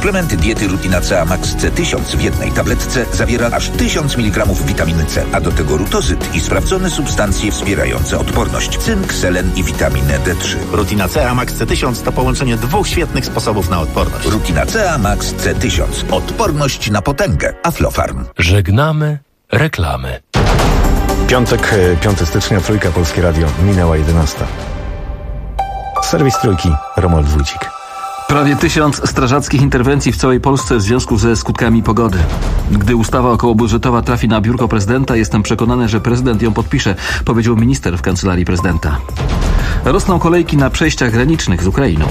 Suplement diety Rutina CA Max C1000 w jednej tabletce zawiera aż 1000 mg witaminy C, a do tego rutozyt i sprawdzone substancje wspierające odporność: cynk, selen i witaminę D3. Rutina CA Max C1000 to połączenie dwóch świetnych sposobów na odporność. Rutina CA Max C1000. Odporność na potęgę. Aflofarm. Żegnamy reklamy. Piątek, 5 stycznia, Trójka, Polskie Radio, minęła 11. Serwis Trójki, Romuald Wójcik. Prawie 1000 strażackich interwencji w całej Polsce w związku ze skutkami pogody. Gdy ustawa okołobudżetowa trafi na biurko prezydenta, jestem przekonany, że prezydent ją podpisze, powiedział minister w Kancelarii Prezydenta. Rosną kolejki na przejściach granicznych z Ukrainą.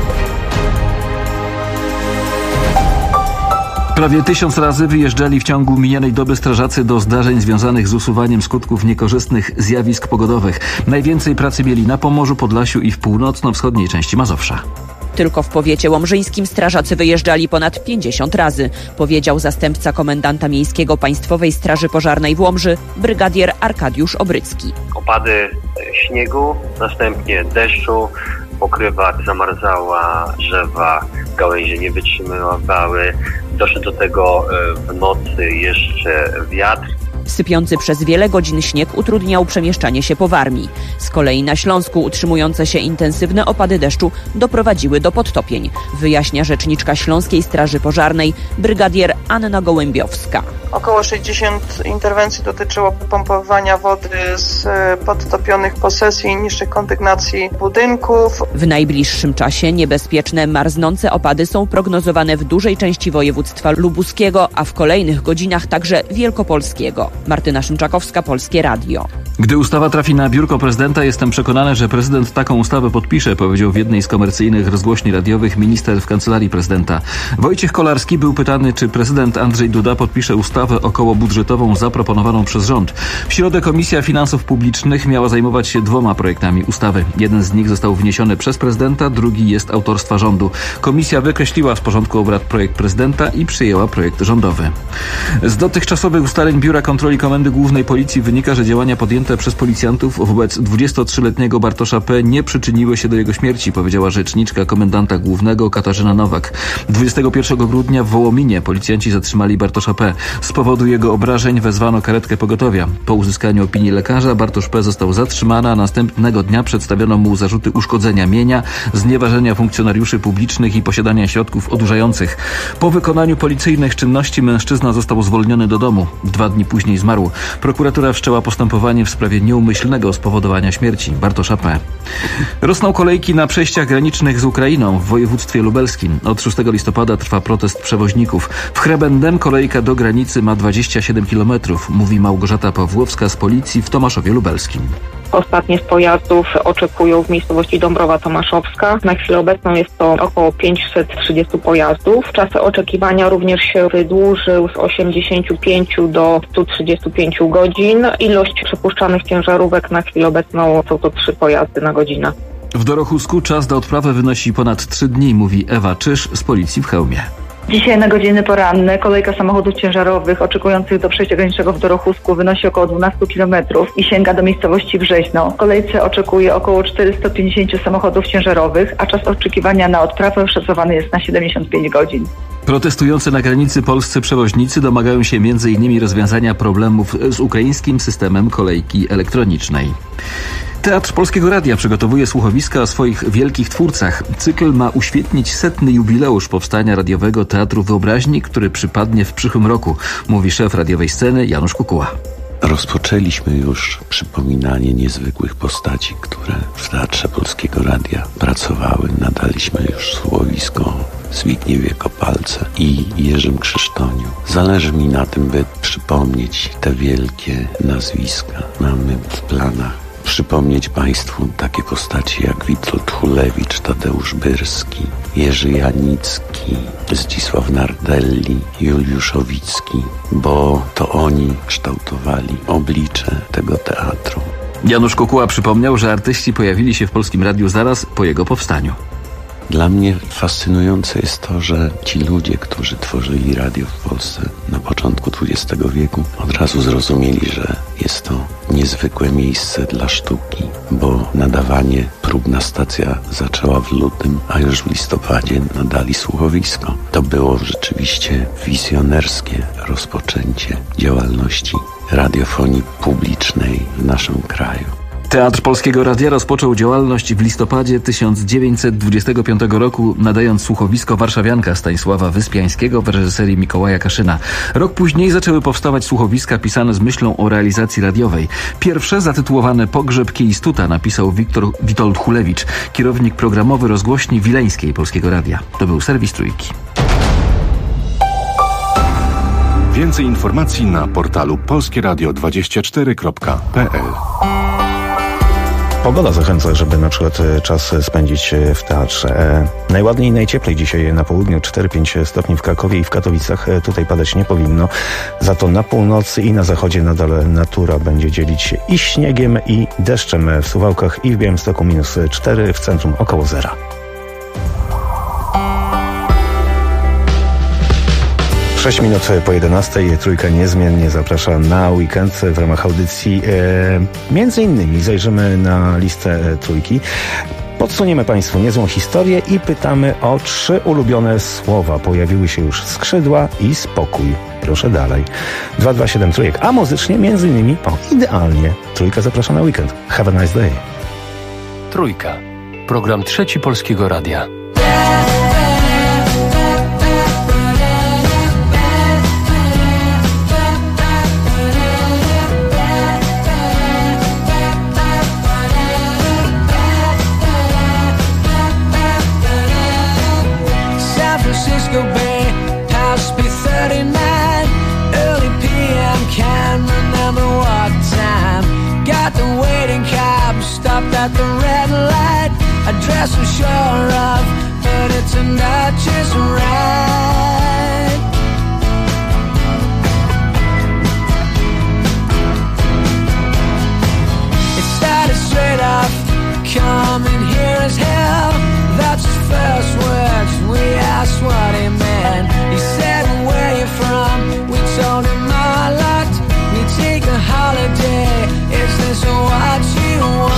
Prawie 1000 razy wyjeżdżali w ciągu minionej doby strażacy do zdarzeń związanych z usuwaniem skutków niekorzystnych zjawisk pogodowych. Najwięcej pracy mieli na Pomorzu, Podlasiu i w północno-wschodniej części Mazowsza. Tylko w powiecie łomżyńskim strażacy wyjeżdżali ponad 50 razy, powiedział zastępca komendanta miejskiego Państwowej Straży Pożarnej w Łomży, brygadier Arkadiusz Obrycki. Opady śniegu, następnie deszczu, pokrywa zamarzała, drzewa, gałęzie nie wytrzymywały. Doszedł do tego w nocy jeszcze wiatr. Sypiący przez wiele godzin śnieg utrudniał przemieszczanie się po Warmii. Z kolei na Śląsku utrzymujące się intensywne opady deszczu doprowadziły do podtopień, wyjaśnia rzeczniczka Śląskiej Straży Pożarnej brygadier Anna Gołębiowska. Około 60 interwencji dotyczyło pompowania wody z podtopionych posesji i niższych kondygnacji budynków. W najbliższym czasie niebezpieczne, marznące opady są prognozowane w dużej części województwa lubuskiego, a w kolejnych godzinach także wielkopolskiego. Martyna Szymczakowska, Polskie Radio. Gdy ustawa trafi na biurko prezydenta, jestem przekonany, że prezydent taką ustawę podpisze, powiedział w jednej z komercyjnych rozgłośni radiowych minister w Kancelarii Prezydenta. Wojciech Kolarski był pytany, czy prezydent Andrzej Duda podpisze ustawę okołobudżetową zaproponowaną przez rząd. W środę Komisja Finansów Publicznych miała zajmować się 2 projektami ustawy. Jeden z nich został wniesiony przez prezydenta, drugi jest autorstwa rządu. Komisja wykreśliła z porządku obrad projekt prezydenta i przyjęła projekt rządowy. Z dotychczasowych ustaleń Biura Kontroli Komendy Głównej Policji wynika, że działania podjęte przez policjantów wobec 23-letniego Bartosza P. nie przyczyniły się do jego śmierci, powiedziała rzeczniczka komendanta głównego Katarzyna Nowak. 21 grudnia w Wołominie policjanci zatrzymali Bartosza P. Z powodu jego obrażeń wezwano karetkę pogotowia. Po uzyskaniu opinii lekarza Bartosz P. został zatrzymany, a następnego dnia przedstawiono mu zarzuty uszkodzenia mienia, znieważenia funkcjonariuszy publicznych i posiadania środków odurzających. Po wykonaniu policyjnych czynności mężczyzna został zwolniony do domu. 2 dni później zmarł. Prokuratura wszczęła postępowanie w sprawie nieumyślnego spowodowania śmierci Bartosza P. Rosną kolejki na przejściach granicznych z Ukrainą w województwie lubelskim. Od 6 listopada trwa protest przewoźników. W Chrebendem kolejka do granicy ma 27 km, mówi Małgorzata Pawłowska z policji w Tomaszowie Lubelskim. Ostatnie z pojazdów oczekują w miejscowości Dąbrowa Tomaszowska. Na chwilę obecną jest to około 530 pojazdów. Czas oczekiwania również się wydłużył z 85 do 135 godzin. Ilość przepuszczanych ciężarówek na chwilę obecną są to 3 pojazdy na godzinę. W Dorochusku czas do odprawy wynosi ponad 3 dni, mówi Ewa Czyż z policji w Chełmie. Dzisiaj na godziny poranne kolejka samochodów ciężarowych oczekujących do przejścia granicznego w Dorochusku wynosi około 12 km i sięga do miejscowości Wrześno. W kolejce oczekuje około 450 samochodów ciężarowych, a czas oczekiwania na odprawę szacowany jest na 75 godzin. Protestujący na granicy polscy przewoźnicy domagają się m.in. rozwiązania problemów z ukraińskim systemem kolejki elektronicznej. Teatr Polskiego Radia przygotowuje słuchowiska o swoich wielkich twórcach. Cykl ma uświetnić 100. jubileusz powstania radiowego Teatru Wyobraźni, który przypadnie w przyszłym roku, mówi szef radiowej sceny Janusz Kukuła. Rozpoczęliśmy już przypominanie niezwykłych postaci, które w Teatrze Polskiego Radia pracowały. Nadaliśmy już słuchowisko Zbigniewie Kopalce i Jerzym Krzysztoniu. Zależy mi na tym, by przypomnieć te wielkie nazwiska. Mamy w planach przypomnieć Państwu takie postaci jak Witold Hulewicz, Tadeusz Byrski, Jerzy Janicki, Zdzisław Nardelli, Juliusz Owicki, bo to oni kształtowali oblicze tego teatru. Janusz Kukuła przypomniał, że artyści pojawili się w Polskim Radiu zaraz po jego powstaniu. Dla mnie fascynujące jest to, że ci ludzie, którzy tworzyli radio w Polsce na początku XX wieku, od razu zrozumieli, że jest to niezwykłe miejsce dla sztuki, bo nadawanie próbna stacja zaczęła w lutym, a już w listopadzie nadali słuchowisko. To było rzeczywiście wizjonerskie rozpoczęcie działalności radiofonii publicznej w naszym kraju. Teatr Polskiego Radia rozpoczął działalność w listopadzie 1925 roku, nadając słuchowisko Warszawianka Stanisława Wyspiańskiego w reżyserii Mikołaja Kaszyna. Rok później zaczęły powstawać słuchowiska pisane z myślą o realizacji radiowej. Pierwsze, zatytułowane Pogrzeb Kieistuta, napisał Witold Hulewicz, kierownik programowy rozgłośni wileńskiej Polskiego Radia. To był serwis Trójki. Więcej informacji na portalu polskieradio24.pl. Pogoda zachęca, żeby na przykład czas spędzić w teatrze. Najładniej i najcieplej dzisiaj na południu, 4-5 stopni w Krakowie i w Katowicach. Tutaj padać nie powinno. Za to na północy i na zachodzie nadal natura będzie dzielić się i śniegiem, i deszczem w Suwałkach i w Białymstoku -4, w centrum około 0. Sześć minut po 11:00 Trójka niezmiennie zaprasza na weekend w ramach audycji. Między innymi zajrzymy na listę Trójki. Podsuniemy Państwu niezłą historię i pytamy o 3 ulubione słowa. Pojawiły się już skrzydła i spokój. Proszę dalej. 227 Trójek, a muzycznie między innymi, idealnie, Trójka zaprasza na weekend. Have a nice day. Trójka. Program Trzeci Polskiego Radia. At the red light, a dress I'm sure of, but it's not just right. It started straight off, coming here as hell. That's his first words. We asked what he meant. He said, where you from? We told him our lot. We take a holiday. Is this what you want?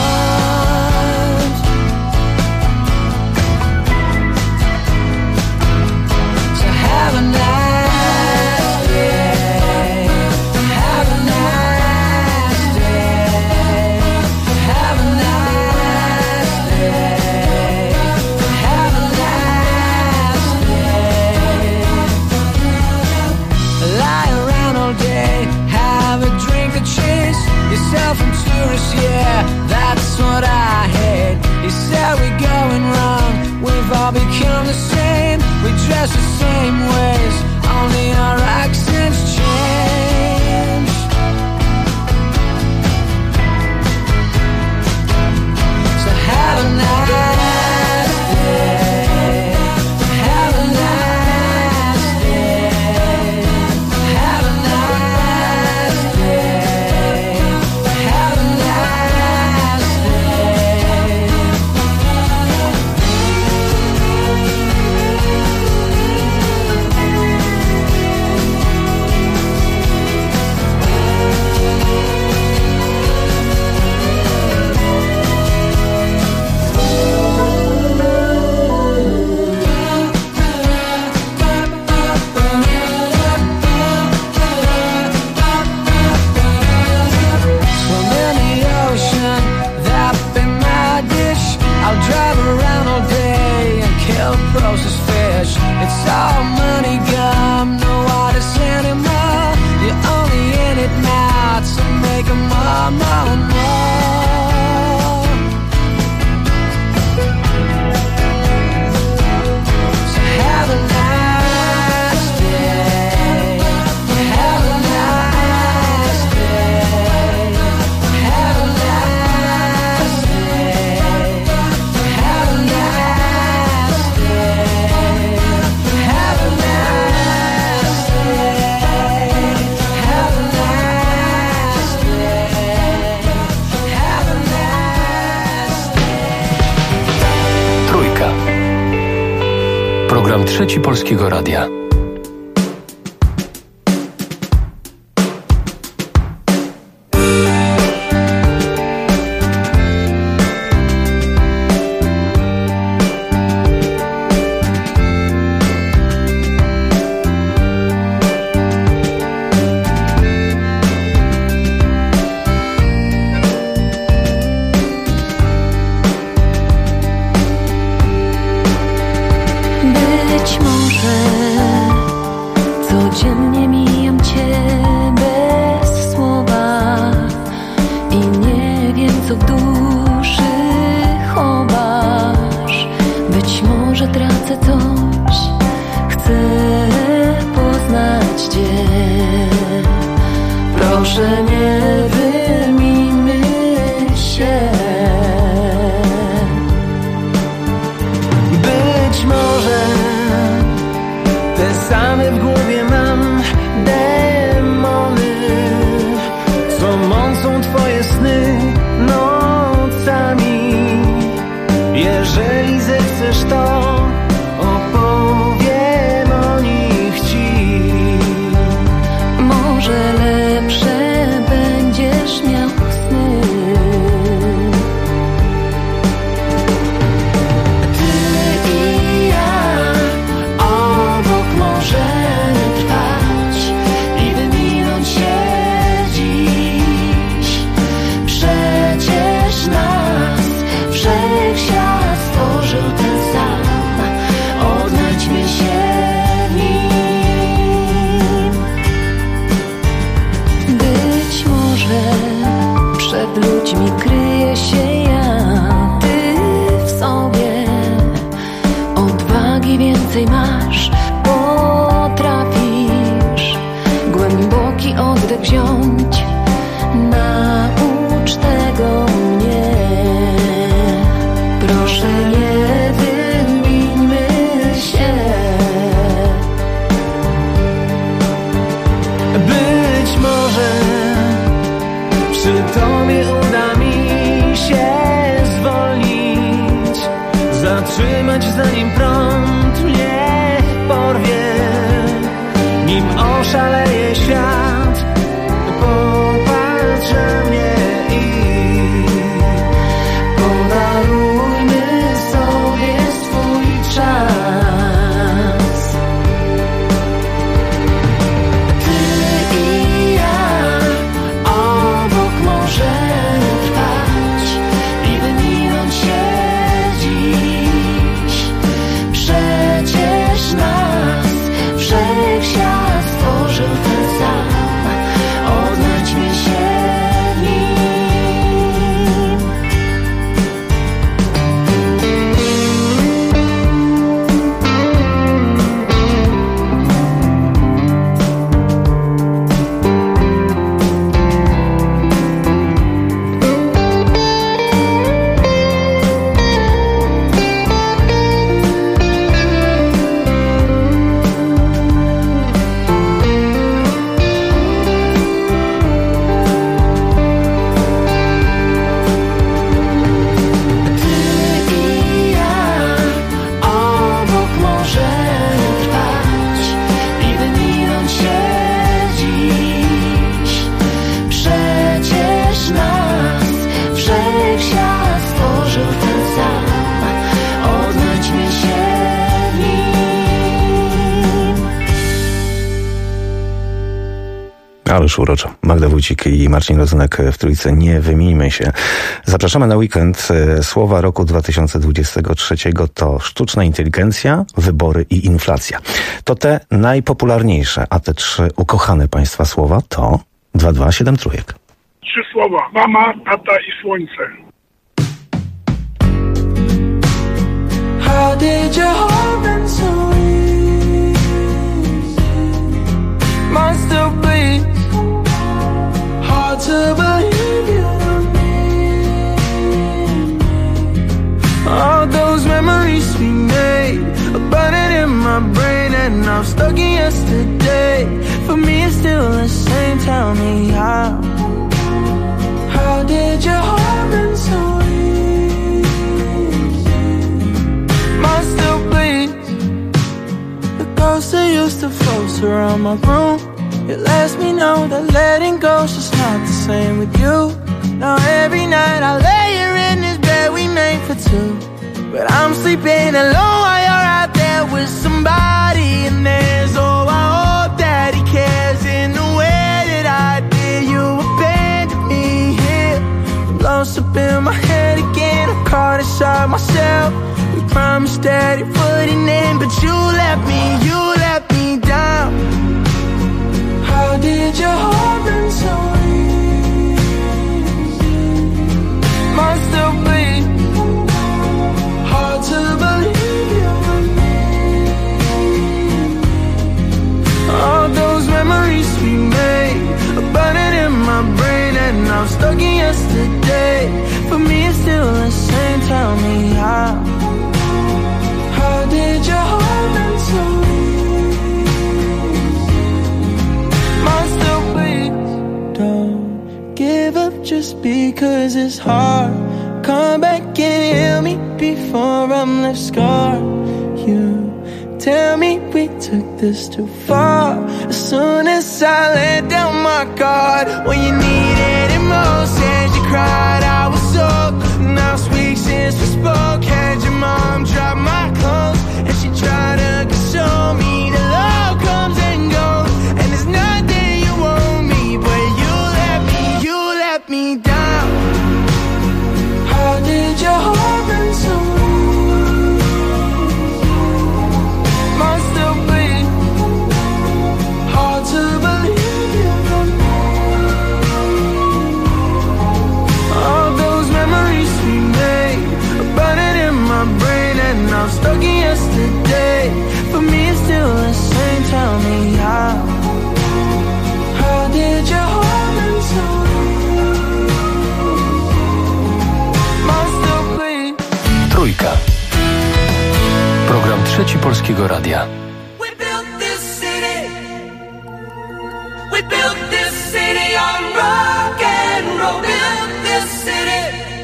Program Trzeci Polskiego Radia. Ależ uroczo. Magda Wójcik i Marcin Rozenek w Trójce. Nie wymijmy się. Zapraszamy na weekend. Słowa roku 2023 to sztuczna inteligencja, wybory i inflacja. To te najpopularniejsze, a te trzy ukochane Państwa słowa to 227 trójek. Trzy słowa. Mama, tata i słońce. How did your heart been so easy? Mine still bleeds. Hard to believe you don't need me. All those memories we made are burning in my brain, and I'm stuck in yesterday. For me it's still the same. Tell me how did your heart been so easy? Mine still bleeds. closer used to float around my room. It lets me know that letting go's just not the same with you. Now every night I lay here in this bed we made for two, but I'm sleeping alone while you're out there with somebody. And there's, oh, I hope that he cares in the way that I did. You abandoned me here, I'm lost up in my head again. I'm caught inside myself. We promised that it wouldn't end, but you let me down. How did your heart been so easy? Mine still bleed. Hard to believe you were me. All those memories we made are burning in my brain, and I'm stuck in yesterday. For me it's still the same, tell me how. How did your heart been so easy? Mine still bleeds. Don't give up just because it's hard. Come back and heal me before I'm left scarred. You tell me we took this too far. As soon as I let down my guard, when you needed it most, said you cried, I was soaked. Now it's weeks since we spoke. Had your mom drop my clothes, and she tried to console me. The love comes and goes, and there's nothing you owe me, but you let me down. How did your heart been so easy? Mine still bleed. Hard to believe you were me. All those memories we made are burning in my brain, and I'm stuck in yesterday. For me it's still the same, tell me how. How did your heart been so easy? Mine still bleed. Trójka. Program Trzeci Polskiego Radia. We built this city on rock and roll. Built this city.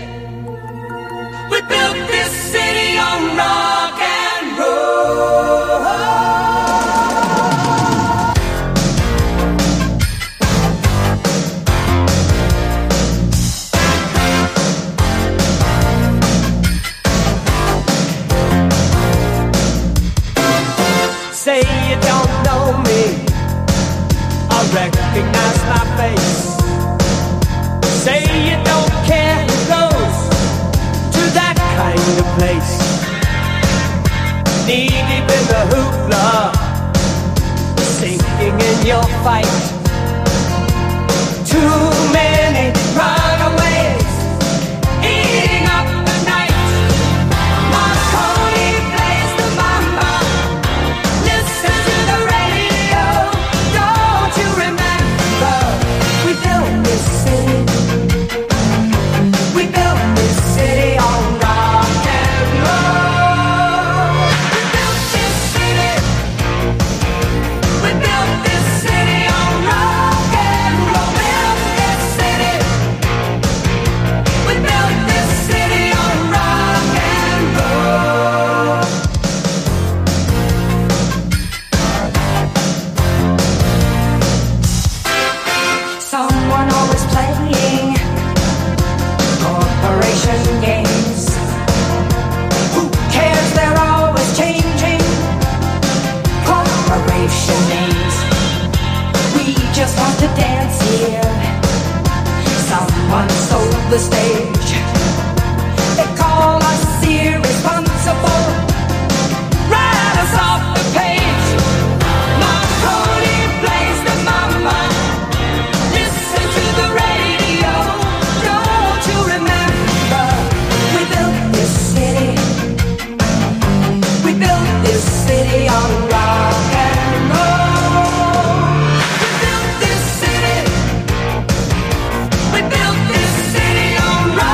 We built this city on rock and roll. Say you don't know me, I recognize my face. Say you don't care who goes to that kind of place. Knee deep in the hoopla, sinking in your fight. Too many runaways eating up the night. Marconi plays the mama. Listen to the radio. Don't you remember? We built this city. We built this city on rock and roll. We built this city. We built this city on rock and roll. Built this city. We built this city on rock and roll. Someone always playing corporation games. Who cares? They're always changing corporation names. We just want to dance here. Someone sold the stage. They call us irresponsible. Write us off the page. Marconi plays the mama. Listen to the radio. Don't you remember? We built this city. We built this city on rock and roll. We built this city. We built this city on rock.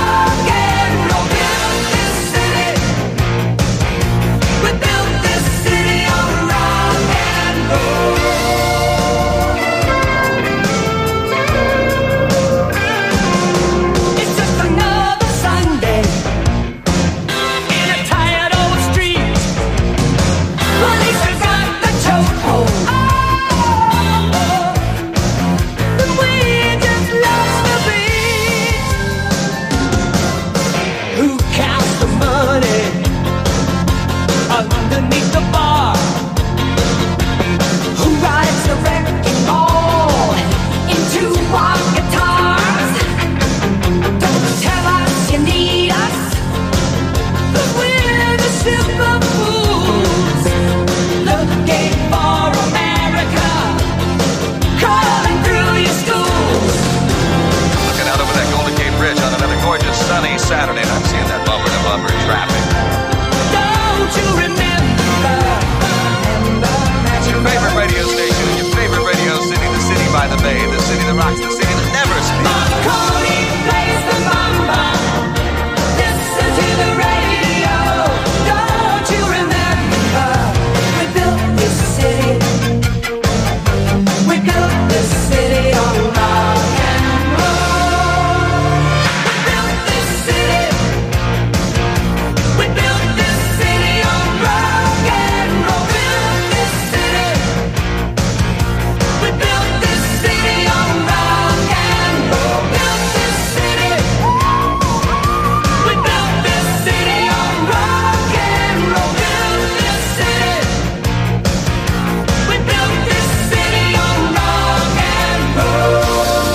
rock, still singing and never sleep. Marconi plays the bamba. Listen to the radio. Don't you remember? We built this city. We built this city on rock and roll. We built this city. We built this city on rock and roll. Built this city. We built this city on rock and roll. Built this city. We built this city on rock and roll. Built this city. We built this city on rock and roll.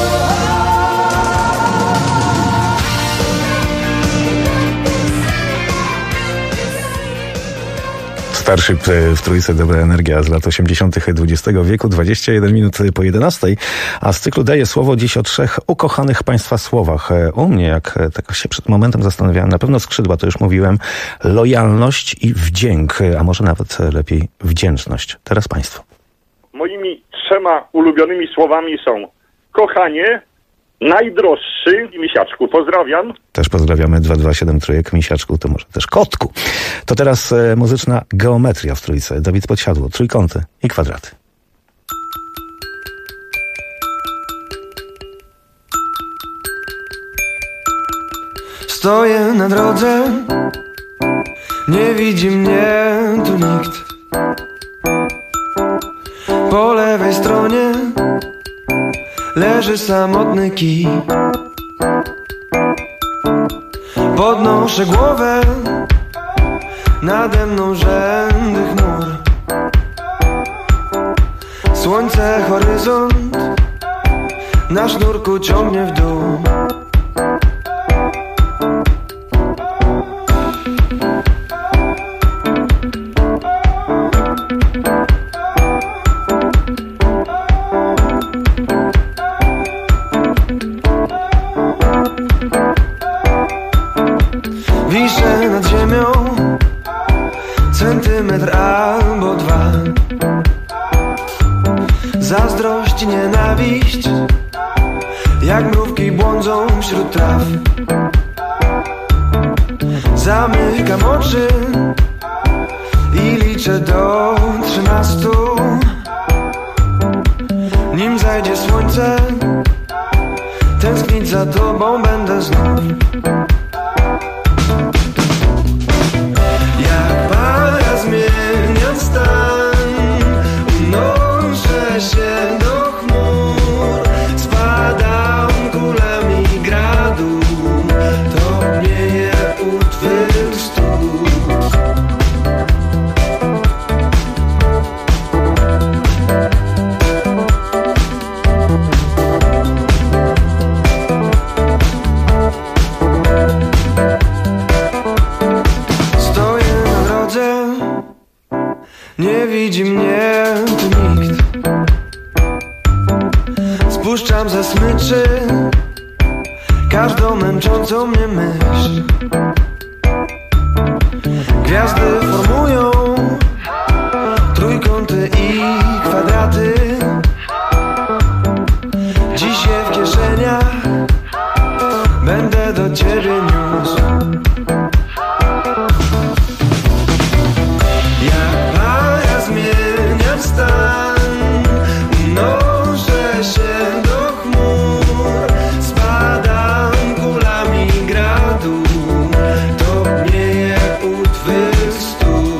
Starship w Trójce, dobra energia z lat 80. XX wieku, 21 minut po 11, a z cyklu daję słowo dziś o 3 ukochanych państwa słowach. U mnie, jak tak się przed momentem zastanawiałem, na pewno skrzydła, to już mówiłem, lojalność i wdzięk, a może nawet lepiej wdzięczność. Teraz państwo. Moimi 3 ulubionymi słowami są kochanie, najdroższy i misiaczku. Pozdrawiam. Też pozdrawiamy 227 trójek, misiaczku, to może też kotku. To teraz muzyczna geometria w Trójce. Dawid Podsiadło, trójkąty i kwadraty. Stoję na drodze, nie widzi mnie tu nikt. Po lewej stronie leży samotny kij. Podnoszę głowę, nade mną rzędy chmur. Słońce, horyzont, na sznurku ciągnie w dół. Wiszę nad ziemią centymetr albo 2. Zazdrość i nienawiść jak mrówki błądzą wśród traw. Zamykam oczy i liczę do 13. Nim zajdzie słońce, tęsknić za tobą będę znów. Jak para zmienia stan, unoszę się do chmur, spadam kulami gradu, topnieje u twych stóp. Nie widzi mnie tu nikt. Spuszczam ze smyczy każdą męczącą mnie myśl. Gwiazdy formują trójkąty i kwadraty. Dziś je w kieszeniach będę do ciebie niósł. Zmieniam stan, unoszę się do chmur, spadam kulami gradu, topnieje u twych stóp.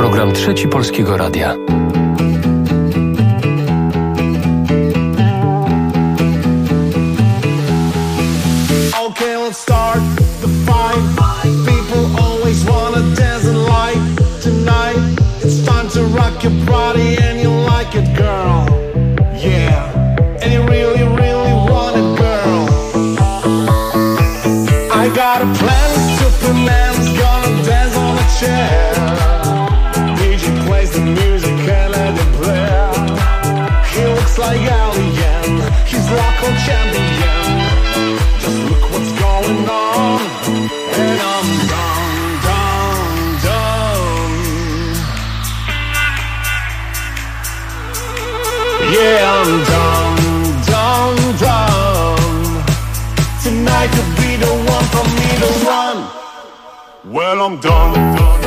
Program Trzeci Polskiego Radia. Okay, let's start the fight. People always wanna dance and light. Tonight, it's time to rock your body and you like it, girl. Yeah, and you really, really want it, girl. I got a plan, Superman's gonna dance on a chair. DJ plays the music and let it play. He looks like alien, he's local champion. Just look what's going on, and I'm done, done, done. Yeah, I'm done, done, done. Tonight could be the one for me to run. Well, I'm done, done.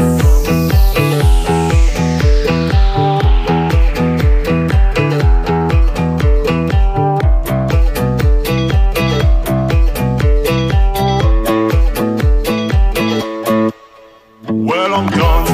Well, I'm done.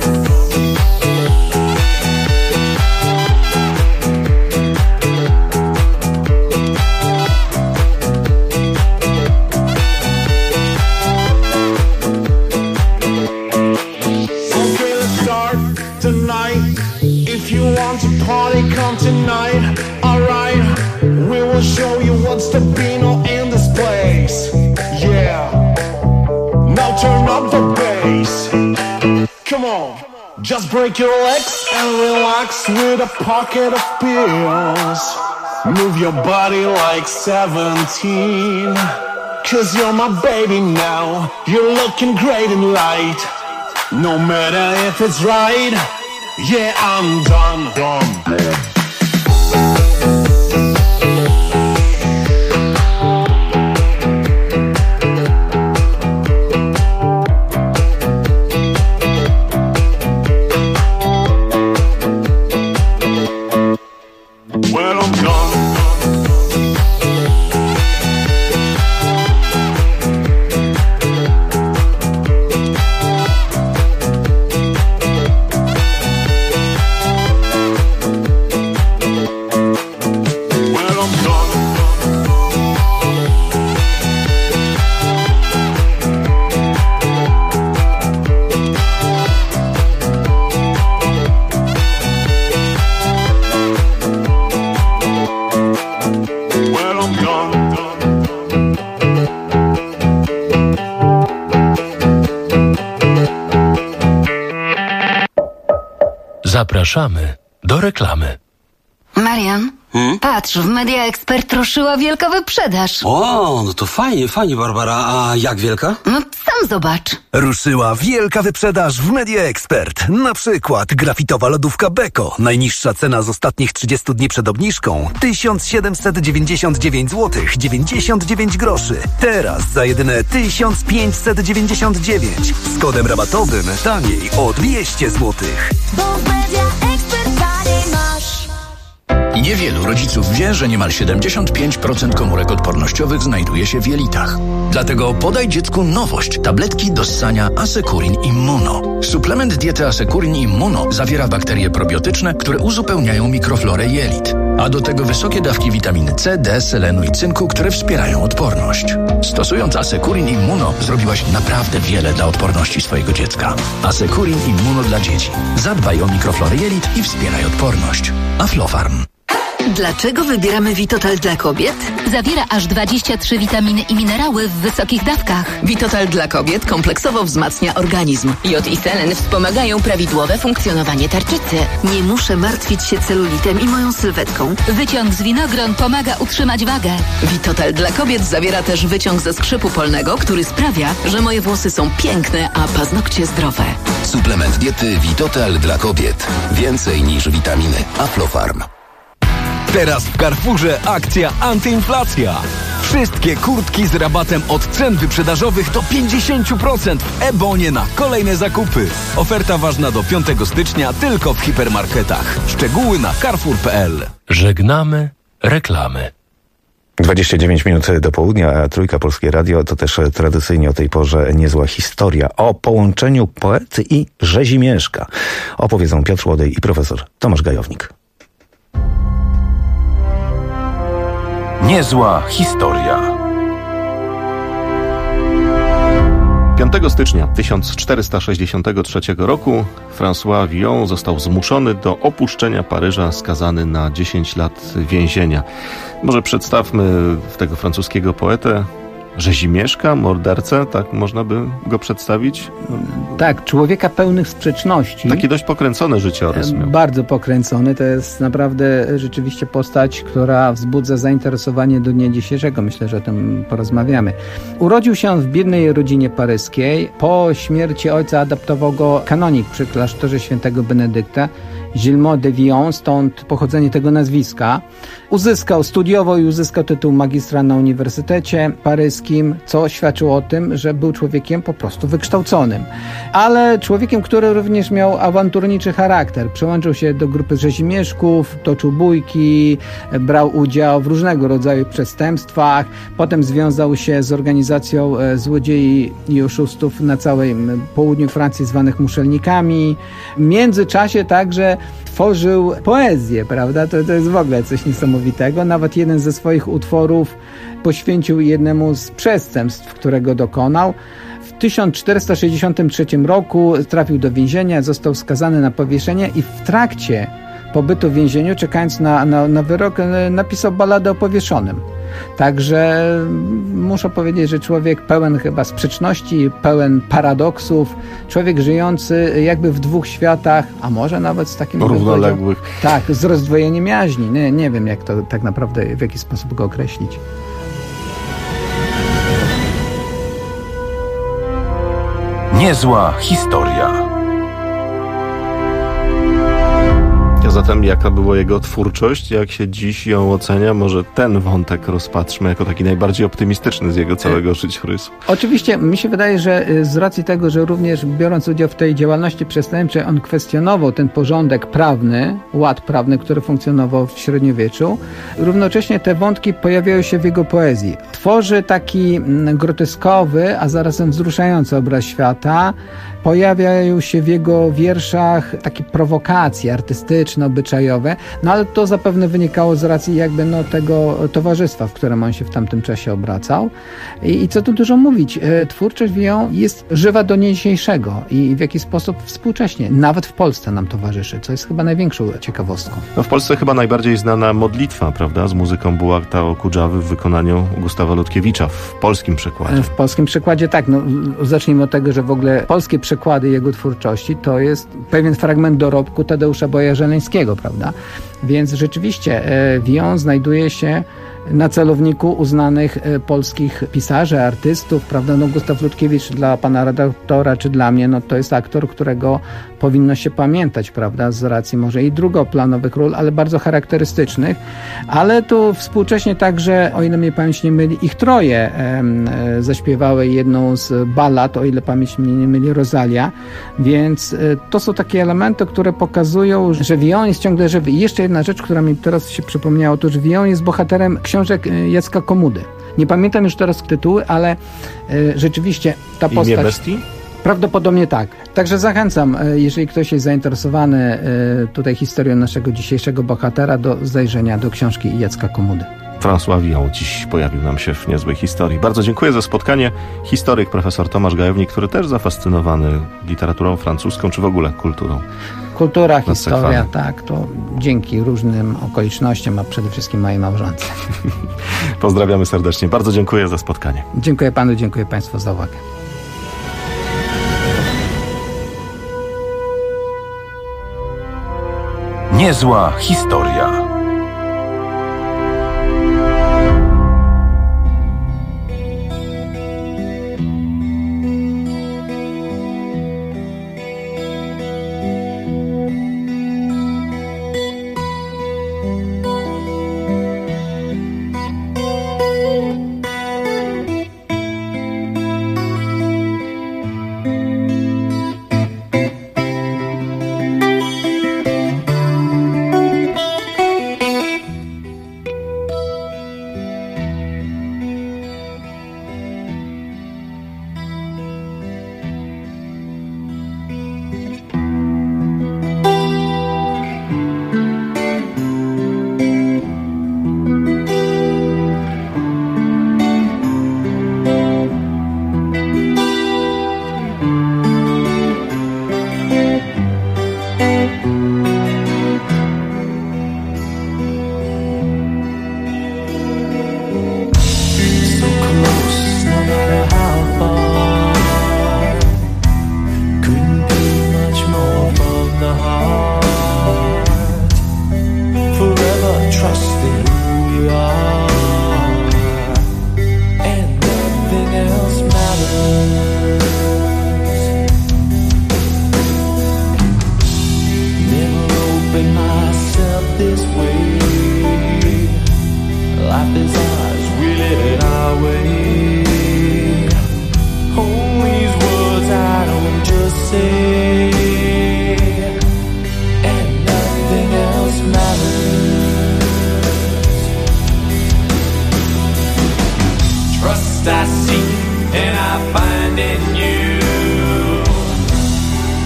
Okay, let's start tonight. If you want to party, come tonight. Alright, we will show you what's the Beano in this place. Yeah. Now turn up the bass. Come on, just break your legs and relax with a pocket of pills. Move your body like 17. 'Cause you're my baby now. You're looking great in light. No matter if it's right. Yeah, I'm done, done. Well, I'm done. Well, I'm done. Well, I'm done. Zapraszamy do reklamy. Marian, patrz, w Media Expert ruszyła wielka wyprzedaż. O, no to fajnie, fajnie, Barbara. A jak wielka? No sam zobacz. Ruszyła wielka wyprzedaż w Media Expert. Na przykład grafitowa lodówka Beko. Najniższa cena z ostatnich 30 dni przed obniżką 1799 zł 99 groszy. Teraz za jedyne 1599. Z kodem rabatowym taniej o 200 zł. Bo w Media Expert taniej masz. Niewielu rodziców wie, że niemal 75% komórek odpornościowych znajduje się w jelitach. Dlatego podaj dziecku nowość. Tabletki do ssania Asekurin Immuno. Suplement diety Asekurin Immuno zawiera bakterie probiotyczne, które uzupełniają mikroflorę jelit. A do tego wysokie dawki witaminy C, D, selenu i cynku, które wspierają odporność. Stosując Asekurin Immuno zrobiłaś naprawdę wiele dla odporności swojego dziecka. Asekurin Immuno dla dzieci. Zadbaj o mikroflorę jelit i wspieraj odporność. Aflofarm. Dlaczego wybieramy Vitotal dla kobiet? Zawiera aż 23 witaminy i minerały w wysokich dawkach. Vitotal dla kobiet kompleksowo wzmacnia organizm. Jod i selen wspomagają prawidłowe funkcjonowanie tarczycy. Nie muszę martwić się celulitem i moją sylwetką. Wyciąg z winogron pomaga utrzymać wagę. Vitotal dla kobiet zawiera też wyciąg ze skrzypu polnego, który sprawia, że moje włosy są piękne, a paznokcie zdrowe. Suplement diety Vitotal dla kobiet. Więcej niż witaminy. Aflofarm. Teraz w Carrefourze akcja antyinflacja. Wszystkie kurtki z rabatem od cen wyprzedażowych do 50% w e-bonie na kolejne zakupy. Oferta ważna do 5 stycznia tylko w hipermarketach. Szczegóły na carrefour.pl. Żegnamy reklamy. 29 minut do południa, a Trójka Polskie Radio to też tradycyjnie o tej porze niezła historia o połączeniu poety i Rzezimieszka. Opowiedzą Piotr Łodej i profesor Tomasz Gajownik. Niezła historia. 5 stycznia 1463 roku François Villon został zmuszony do opuszczenia Paryża, skazany na 10 lat więzienia. Może przedstawmy tego francuskiego poetę, Rzezimieszka, mordercę, tak można by go przedstawić? Tak, człowieka pełnych sprzeczności. Taki dość pokręcony życiorys miał. Bardzo pokręcony. To jest naprawdę rzeczywiście postać, która wzbudza zainteresowanie do dnia dzisiejszego. Myślę, że o tym porozmawiamy. Urodził się w biednej rodzinie paryskiej. Po śmierci ojca adoptował go kanonik przy klasztorze świętego Benedykta, Gilmot de Villon, stąd pochodzenie tego nazwiska. Studiował i uzyskał tytuł magistra na Uniwersytecie Paryskim, co świadczyło o tym, że był człowiekiem po prostu wykształconym. Ale człowiekiem, który również miał awanturniczy charakter. Przyłączył się do grupy rzezimieszków, toczył bójki, brał udział w różnego rodzaju przestępstwach. Potem związał się z organizacją złodziei i oszustów na całym południu Francji zwanych muszelnikami. W międzyczasie także tworzył poezję, prawda? To jest w ogóle coś niesamowitego. Nawet jeden ze swoich utworów poświęcił jednemu z przestępstw, którego dokonał. W 1463 roku trafił do więzienia, został skazany na powieszenie i w trakcie pobytu w więzieniu, czekając na wyrok, napisał balladę o powieszonym. Także muszę powiedzieć, że człowiek pełen chyba sprzeczności, pełen paradoksów, człowiek żyjący jakby w dwóch światach, a może nawet z takim równoległych. Tak, z rozdwojeniem jaźni. Nie wiem, jak to tak naprawdę, w jaki sposób go określić. Niezła historia. A zatem jaka była jego twórczość? Jak się dziś ją ocenia? Może ten wątek rozpatrzmy jako taki najbardziej optymistyczny z jego całego życiorysu. Oczywiście mi się wydaje, że z racji tego, że również biorąc udział w tej działalności przestępczej, on kwestionował ten porządek prawny, ład prawny, który funkcjonował w średniowieczu. Równocześnie te wątki pojawiają się w jego poezji. Tworzy taki groteskowy, a zarazem wzruszający obraz świata. Pojawiają się w jego wierszach takie prowokacje artystyczne, obyczajowe, no ale to zapewne wynikało z racji jakby tego towarzystwa, w którym on się w tamtym czasie obracał. I co tu dużo mówić, twórczość Villon jest żywa do dzisiejszego i w jaki sposób współcześnie, nawet w Polsce nam towarzyszy, co jest chyba największą ciekawostką. No w Polsce chyba najbardziej znana modlitwa, prawda, z muzyką Bułata Okudżawy w wykonaniu Gustawa Ludkiewicza w polskim przekładzie. W polskim przekładzie tak, no zacznijmy od tego, że w ogóle polskie przekłady jego twórczości to jest pewien fragment dorobku Tadeusza Boja-Żeleńskiego, prawda? Więc rzeczywiście Villon znajduje się na celowniku uznanych polskich pisarzy, artystów, prawda? No Gustaw Ludkiewicz dla pana redaktora, czy dla mnie, no to jest aktor, którego powinno się pamiętać, prawda? Z racji może i drugoplanowych ról, ale bardzo charakterystycznych. Ale tu współcześnie także, o ile mnie pamięć nie myli, ich troje zaśpiewały jedną z ballad, o ile pamięć mnie nie myli, Rosalia. Więc to są takie elementy, które pokazują, że Villon jest ciągle żywy. I jeszcze jedna rzecz, która mi teraz się przypomniała, to że Villon jest bohaterem książek Jacka Komudy. Nie pamiętam już teraz tytuły, ale rzeczywiście ta postać... Imię bestii? Prawdopodobnie tak. Także zachęcam, jeżeli ktoś jest zainteresowany tutaj historią naszego dzisiejszego bohatera, do zajrzenia do książki Jacka Komudy. François Villon dziś pojawił nam się w niezłej historii. Bardzo dziękuję za spotkanie. Historyk profesor Tomasz Gajownik, który też zafascynowany literaturą francuską, czy w ogóle kulturą. Kultura, historia, tak, to dzięki różnym okolicznościom, a przede wszystkim mojej małżonce. Pozdrawiamy serdecznie. Bardzo dziękuję za spotkanie. Dziękuję panu, dziękuję państwu za uwagę. Niezła historia.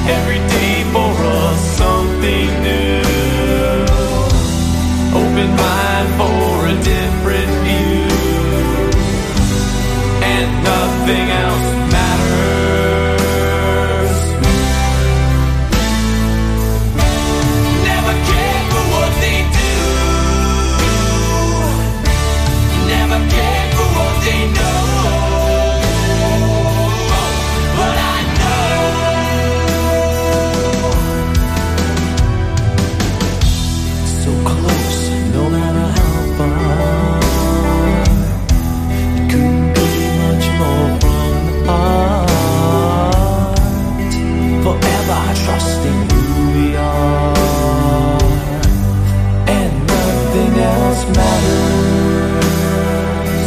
every day for us something new. Open mind for a different view, and nothing else matters. Never care for what they do, never care for what they know. But I know so close, no matter how far. It couldn't be much more from the heart. Forever trusting who we are, and nothing else matters.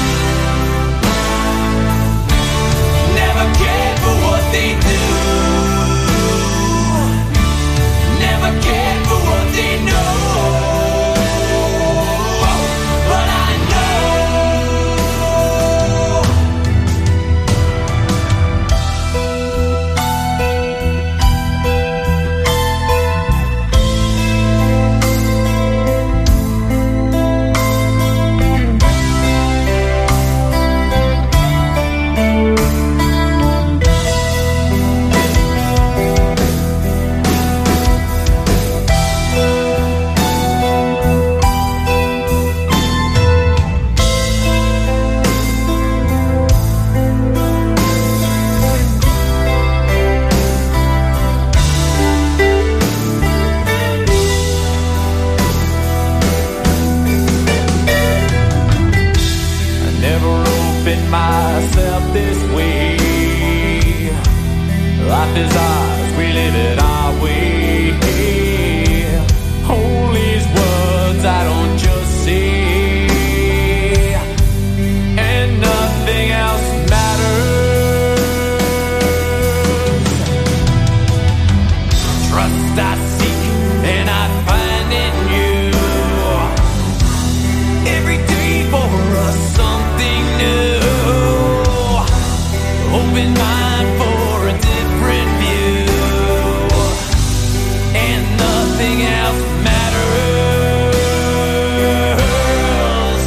Never care for what they do, never care for what they know. But I know I never opened myself this way. Life is ours, we live it our way. Hold these words I don't just say, and nothing else matters. Trust I seek and I find in you. Every day for us something new. Open mind for a different view, and nothing else matters.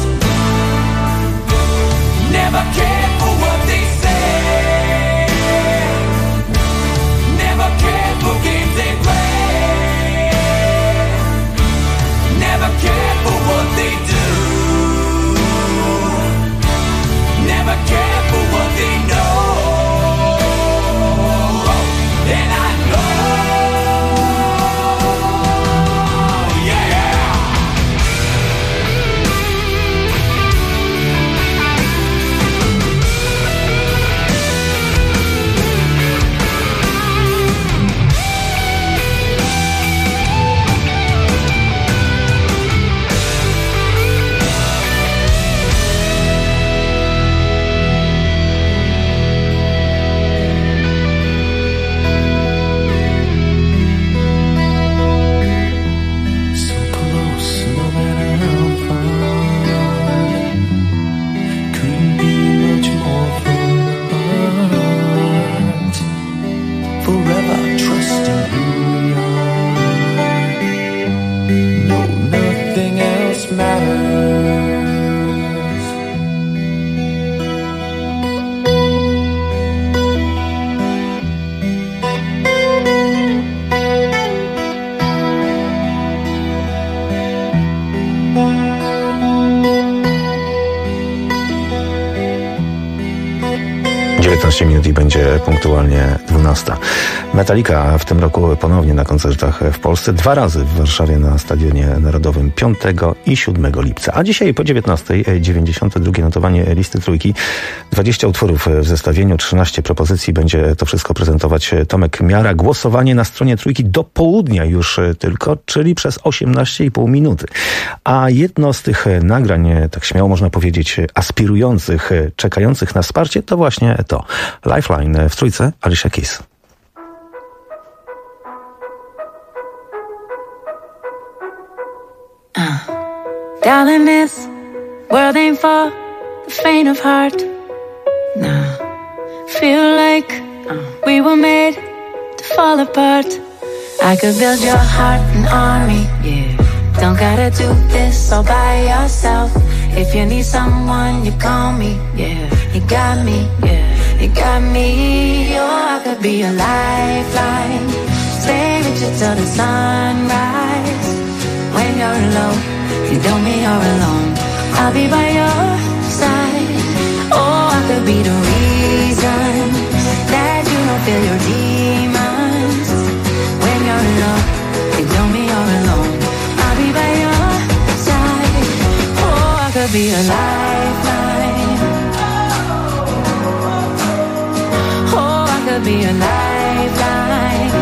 Never care for what they say, never care for games they play, never care for what they do, never care for what they know. And I know, yeah. So close, no matter how far. Couldn't be much more from the heart. Forever trusting who we are. No, nothing else matters. Minut i będzie punktualnie 12. Metallica w tym roku ponownie na koncertach w Polsce, 2 razy w Warszawie na Stadionie Narodowym 5 i 7 lipca. A dzisiaj po 19:00 92 notowanie listy trójki. 20 utworów w zestawieniu, 13 propozycji. Będzie to wszystko prezentować Tomek Miara. Głosowanie na stronie trójki do południa już tylko, czyli przez 18,5 minuty. A jedno z tych nagrań, tak śmiało można powiedzieć, aspirujących, czekających na wsparcie, to właśnie to. Lifeline w trójce, Alicia Keys. Darling, this world ain't for the faint of heart. Nah, feel like we were made to fall apart. I could build your heart an army, yeah. Don't gotta do this all by yourself. If you need someone, you call me, yeah. You got me, yeah. You got me, oh, I could be a lifeline. Stay with you till the sunrise. When you're alone, you don't mean you're alone. I'll be by your side. Oh, I could be the reason that you don't feel your demons. When you're alone, you don't mean you're alone. I'll be by your side. Oh, I could be a lifeline. Oh, I could be a lifeline.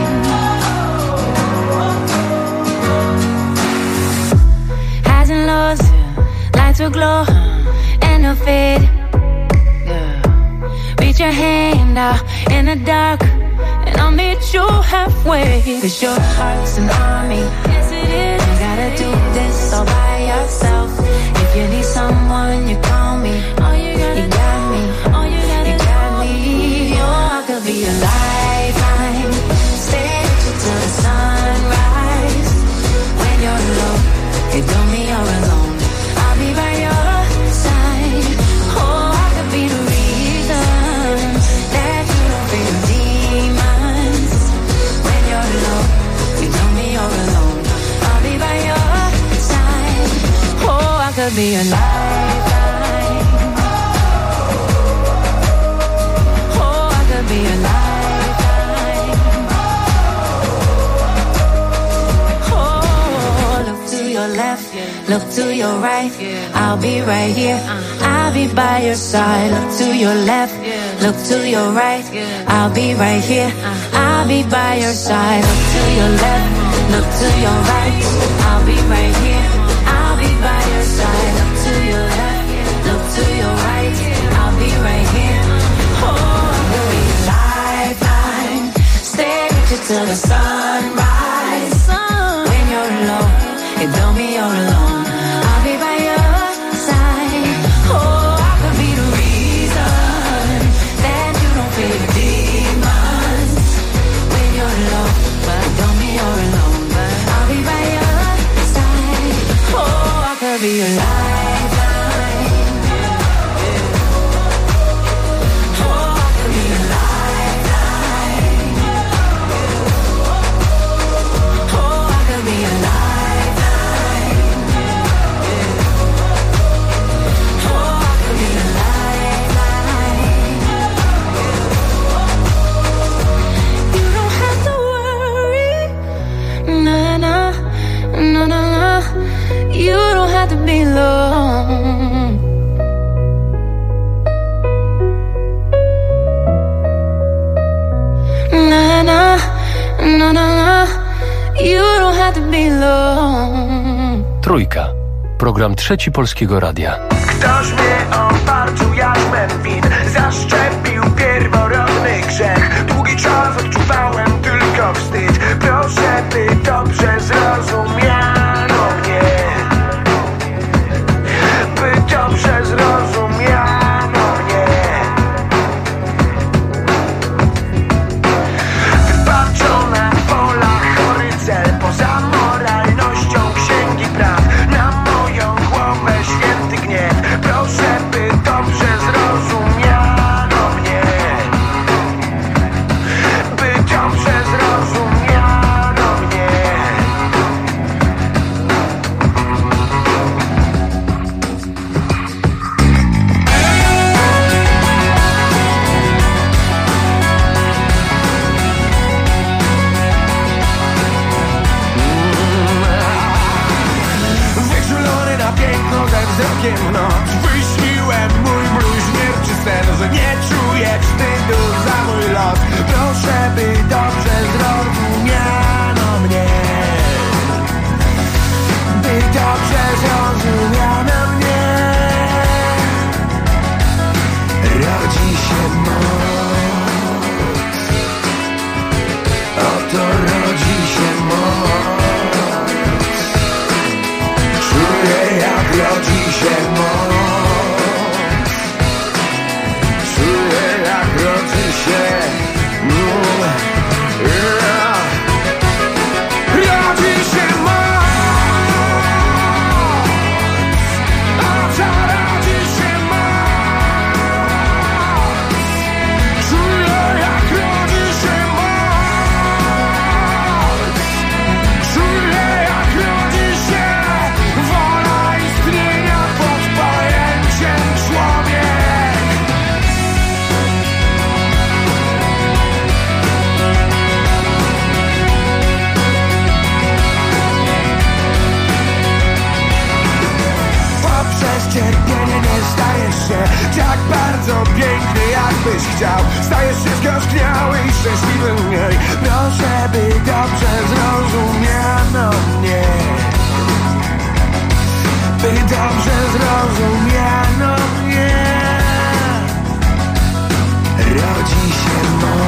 Highs and lows, lights will glow and they'll fade. Reach your hand out in the dark and I'll meet you halfway. 'Cause your heart's an army. Yes it is. You gotta do this all by yourself. If you need someone, you call me. You got me. You got me. Oh, I could be a lifeline. Stay with you till the sunrise. When you're alone, you don't mean you're alone. I'll be by your side. Oh, I could be the reason that you don't feel your demons. When you're alone, you don't mean you're alone. I'll be by your side. Oh, I could be a lifeline. Oh, I could be a lifeline. Oh, look to your left, look to your right. I'll be right here. I'll be by your side. Look to your left, look to your right. I'll be right here. I'll be by your side. Look to your left, look to your right. I'll be right here. I'll be by your side. Look to your left, look to your right. I'll be right here. Oh, I will be a lifeline. Stay with you till the sunrise. When you're alone, it don't mean you're alone. I'll be by your side. Oh, I could be the reason that you don't feel your demons. When you're alone, but don't mean you're alone. But I'll be by your side. Oh, I could be a lifeline. Oh, I could be a lifeline. Oh, I could be a lifeline. Oh, I could be a lifeline. You don't have to worry. Nah, nah, nah, nah, nah. You don't have to be alone. Nah, nah, nah, nah, nah. You don't have to be alone. Trójka. Program Trzeci Polskiego Radia. Ktoś mnie obarczył jak Memfin, zaszczepił pierworodny grzech. Długi czas odczuwałem tylko wstyd. Proszę, by dobrze zrozumiano mnie. By dobrze zrozumiano mnie. Wypaczona w polach chory cel, poza moralnością księgi praw. Na moją głowę święty gniew. Proszę, by dobrze zrozumiano mnie. By dobrze zrozumiano mnie. Rodzi się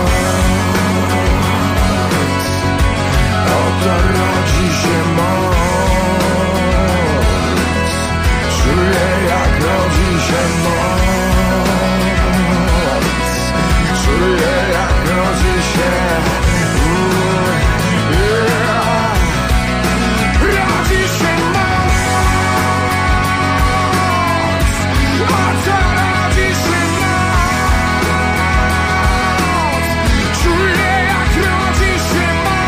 moc, oto rodzi się moc. Czuję jak rodzi się moc, czuję jak rodzi się. Rodzi się moc, oto rodzi się moc. Czuję jak rodzi się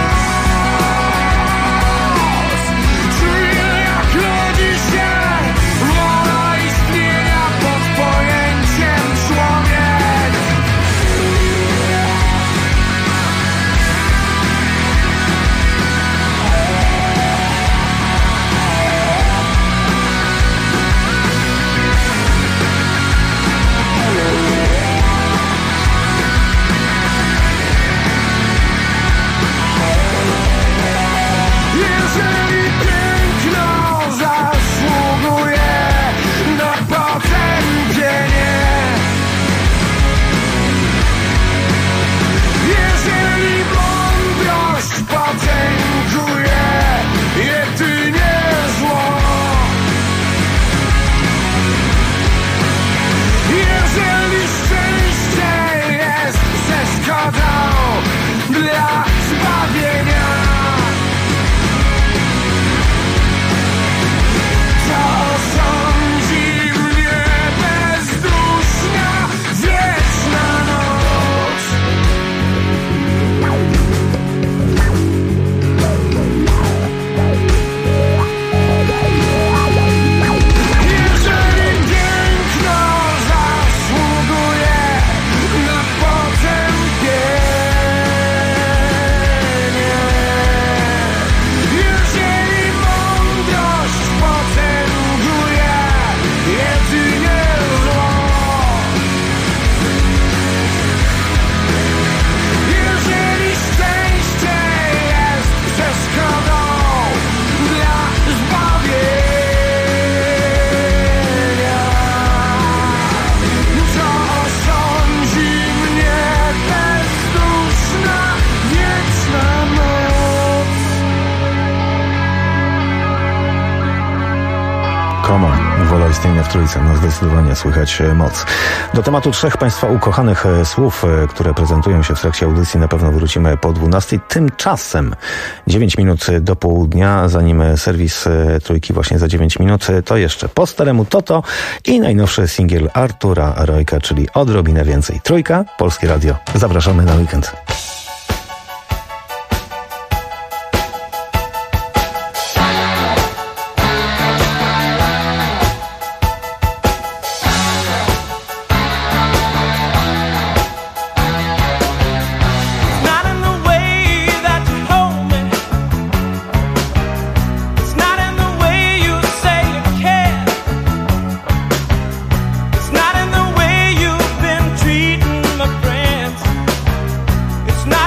moc, czuję jak rodzi się wola istnienia pod pojęciem człowiek. Jeżeli piękno zasługuje na potępienie, jeżeli mądrość potęguje jedynie zło, jeżeli szczęście jest przeszkodą dla zbawienia, to osądzi mnie bezduszna, wieczna noc. Jeżeli piękno zasługuje na potępienie, jeżeli mądrość potęguje jedynie zło, jeżeli szczęście jest przeszkodą dla zbawienia, to osądzi mnie bezduszna, wieczna moc. Koma, wola istnienia w Trójce. No zdecydowanie słychać moc. Do tematu 3 Państwa ukochanych słów, które prezentują się w trakcie audycji, na pewno wrócimy po 12. Tymczasem 9 minut do południa, zanim serwis Trójki właśnie za 9 minut, to jeszcze po staremu Toto i najnowszy singiel Artura Rojka, czyli Odrobinę więcej. Trójka, Polskie Radio. Zapraszamy na weekend. Not in the way that you hold me. It's not in the way you say you care. It's not in the way you've been treating my friends. It's not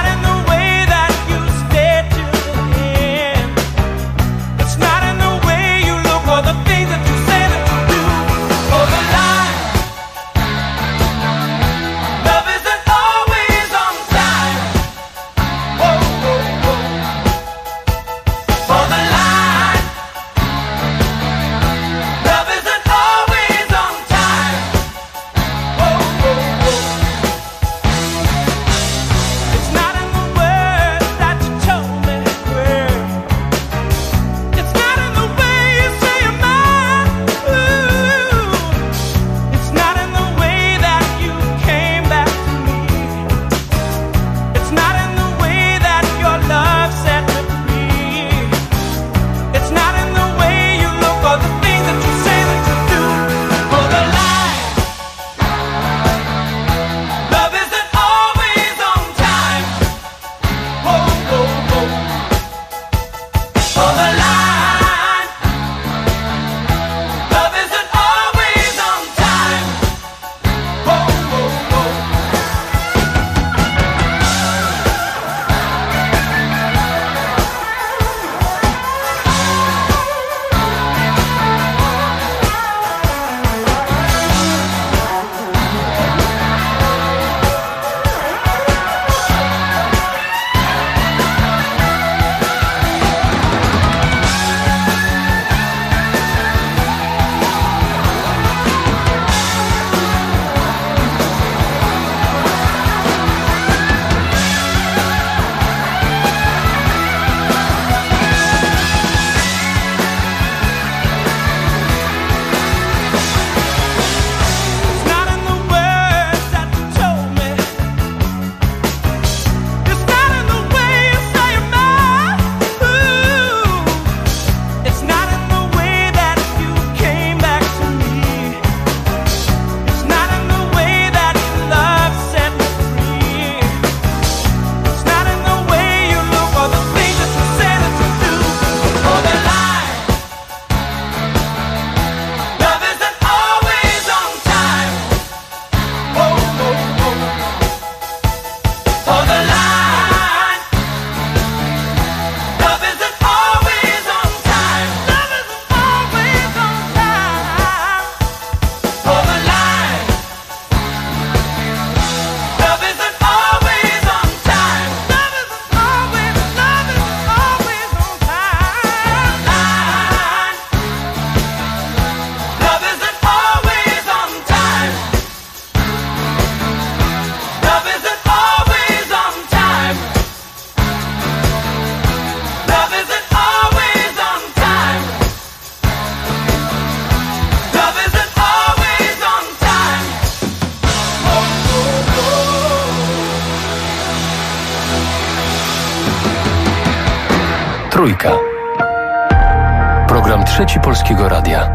Trójka. Program Trzeci Polskiego Radia.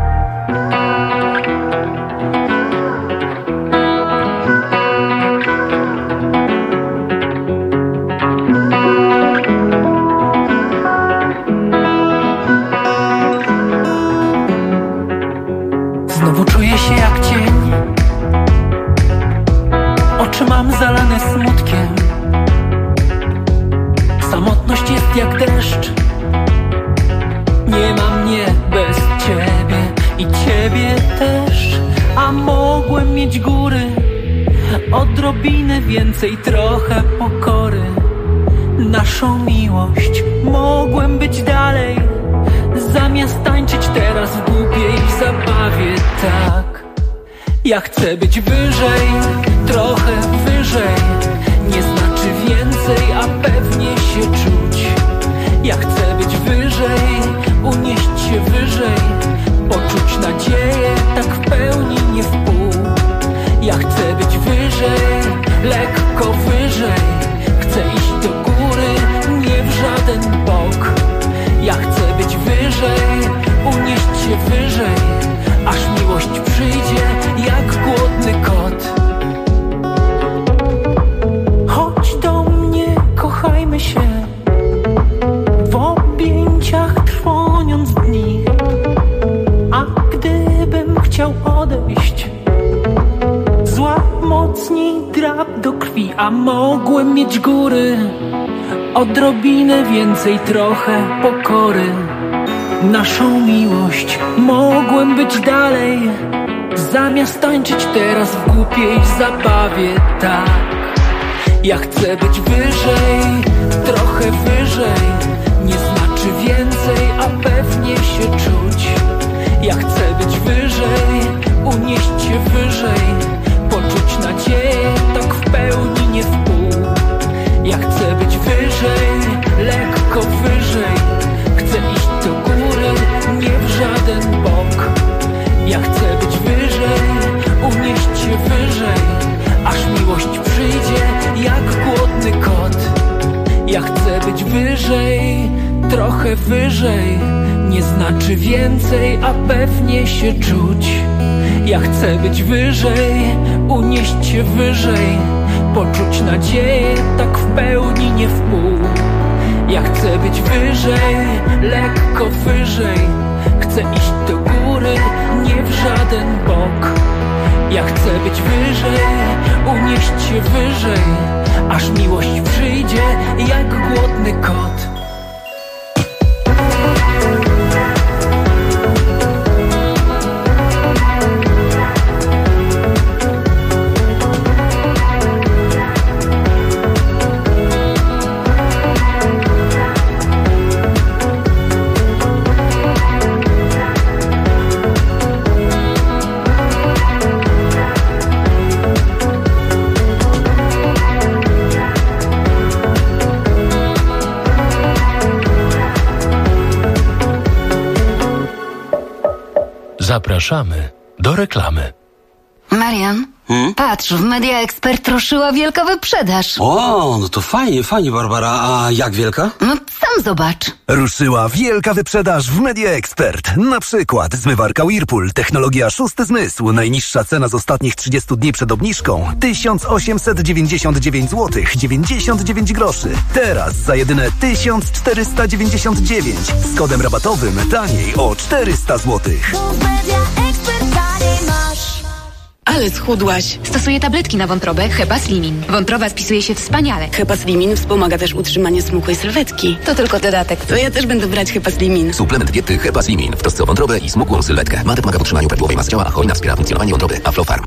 Znowu czuję się jak cień. Oczy mam zalane smutkiem. Samotność jest jak deszcz. Nie ma mnie bez ciebie i ciebie też. A mogłem mieć góry, odrobinę więcej, trochę pokory. Naszą miłość mogłem być dalej. Zamiast tańczyć teraz w głupiej zabawie, tak. Ja chcę być wyżej, trochę wyżej. Nie znaczy więcej, a pewnie się czuć. Ja chcę być wyżej, unieść się wyżej. Poczuć nadzieję, tak w pełni, nie w pół. Ja chcę być wyżej, lekko wyżej. Chcę iść do góry, nie w żaden bok. Ja chcę być wyżej, unieść się wyżej, aż miłość przyjdzie jak głodny kot. Chodź do mnie, kochajmy się, w objęciach trwoniąc dni. A gdybym chciał odejść, złap mocniej drap do krwi. A mogłem mieć góry, odrobinę więcej, trochę pokory. Naszą miłość mogłem być dalej. Zamiast tańczyć teraz w głupiej zabawie, tak. Ja chcę być wyżej, trochę wyżej. Nie znaczy więcej, a pewnie się czuć. Ja chcę być wyżej, unieść się wyżej. Poczuć nadzieję, tak w pełni, nie w pół. Ja chcę być wyżej, lekko wyżej. Chcę iść do góry, nie w żaden bok. Ja chcę być wyżej, unieść się wyżej, aż miłość przyjdzie jak głodny kot. Ja chcę być wyżej, trochę wyżej. Nie znaczy więcej, a pewnie się czuć. Ja chcę być wyżej, unieść się wyżej. Poczuć nadzieję, tak w pełni, nie w pół. Ja chcę być wyżej, lekko wyżej. Chcę iść do góry, nie w żaden bok. Ja chcę być wyżej, unieść się wyżej, aż miłość przyjdzie jak głodny kot. Zapraszamy do reklamy. Marian, patrz, w Media Expert ruszyła wielka wyprzedaż. O, no to fajnie, Barbara. A jak wielka? No sam zobacz. Ruszyła wielka wyprzedaż w Media Expert. Na przykład zmywarka Whirlpool, technologia szósty zmysł. Najniższa cena z ostatnich 30 dni przed obniżką 1899 zł 99 groszy. Teraz za jedyne 1499. Z kodem rabatowym taniej o 400 zł. Ale schudłaś. Stosuję tabletki na wątrobę Hepaslimin. Wątroba spisuje się wspaniale. Hepaslimin wspomaga też utrzymanie smukłej sylwetki. To tylko dodatek. To ja też będę brać Hepaslimin. Suplement diety Hepaslimin w trosce o wątrobę i smukłą sylwetkę. Ma pomaga w utrzymaniu prawidłowej masy ciała, a hojna wspiera funkcjonowanie wątroby. Aflofarm.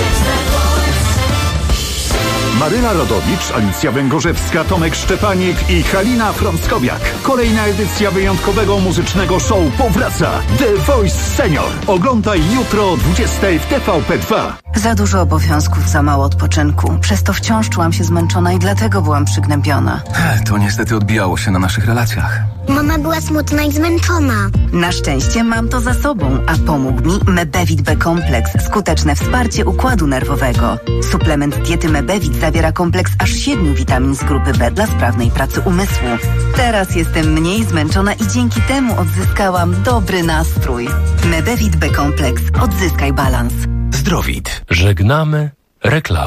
Maryla Rodowicz, Alicja Węgorzewska, Tomek Szczepanik i Halina Frąckowiak. Kolejna edycja wyjątkowego muzycznego show powraca. The Voice Senior. Oglądaj jutro o 20 w TVP2. Za dużo obowiązków, za mało odpoczynku. Przez to wciąż czułam się zmęczona i dlatego byłam przygnębiona. To niestety odbijało się na naszych relacjach. Mama była smutna i zmęczona. Na szczęście mam to za sobą, a pomógł mi Mebevit B-kompleks, skuteczne wsparcie układu nerwowego. Suplement diety Mebevit zawiera kompleks aż 7 witamin z grupy B dla sprawnej pracy umysłu. Teraz jestem mniej zmęczona i dzięki temu odzyskałam dobry nastrój. Mebevit B-kompleks. Odzyskaj balans. Zdrowit. Żegnamy reklamy.